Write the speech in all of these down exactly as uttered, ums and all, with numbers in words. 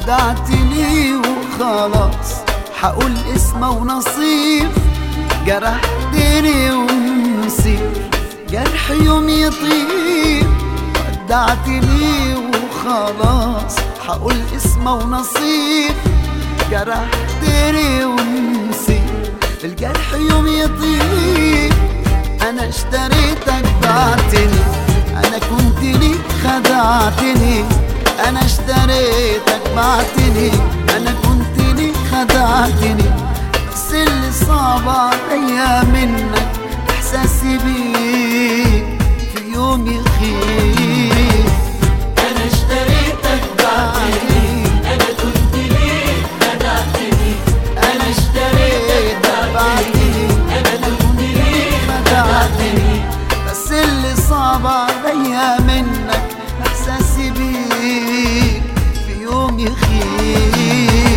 ودعتني وخلاص حقول اسمه ونصيب. جرحتني ونسيت جرح يوم يطيب. ودعتني وخلاص حقول اسمه ونصيب. جرحتني ونسيت الجرح يوم يطيب. انا اشتريتك بعتني، انا كنت ليك خدعتني. انا اشتريتك بعتني، انا كنت ليك خدعتني. بس اللي صعب عليا منك احساسي بيك في يوم يخيب. انا اشتريتك بعتني، انا كنت ليك خدعتني. انا اشتريتك بعتني، انا كنت ليك خدعتني. بس اللي صعب عليا منك احساسي بيك في يوم يخيب.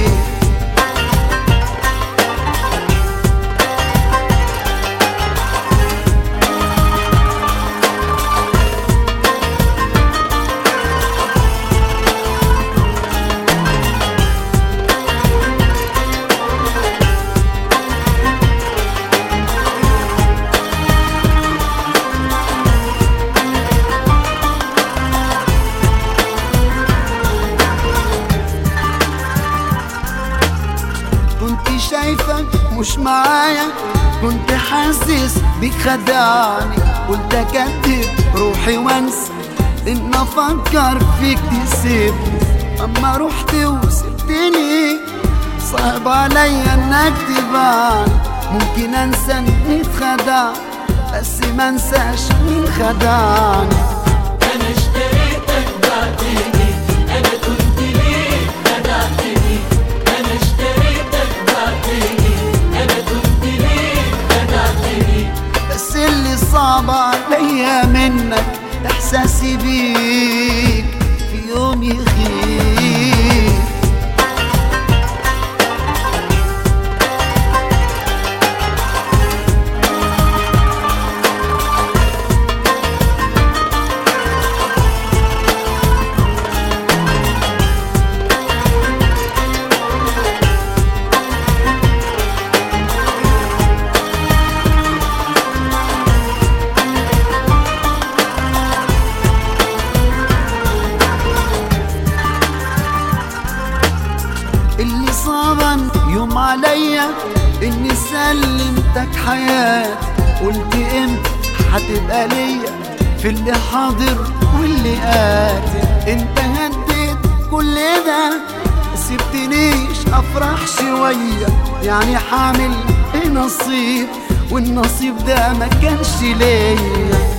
كنت شايفك مش معايا، كنت حاسس بيك خدعني. قلت اكدب روحي وانسى ان افكر فيك تسيبني. اما رحت وسبتني صعب عليا انك تبعني. ممكن انسى اني اتخدعت بس ما انساش مين خدعني. انا اشتريتك بعتني، انا كنت ليك خدعتني. انا اشتريتك بعتني، انا كنت ليك خدعتني. بس اللي صعب عليا منك احساسي بيك في يوم يخيب. اللي صعبا يوم عليا اني سلمتك حياتي. قلت امتى هتبقى ليا في اللي حاضر واللي آتي. انت هديت كل ده سبتنيش افرح شوية. يعني حامل ايه نصيب والنصيب ده ما كانش ليا.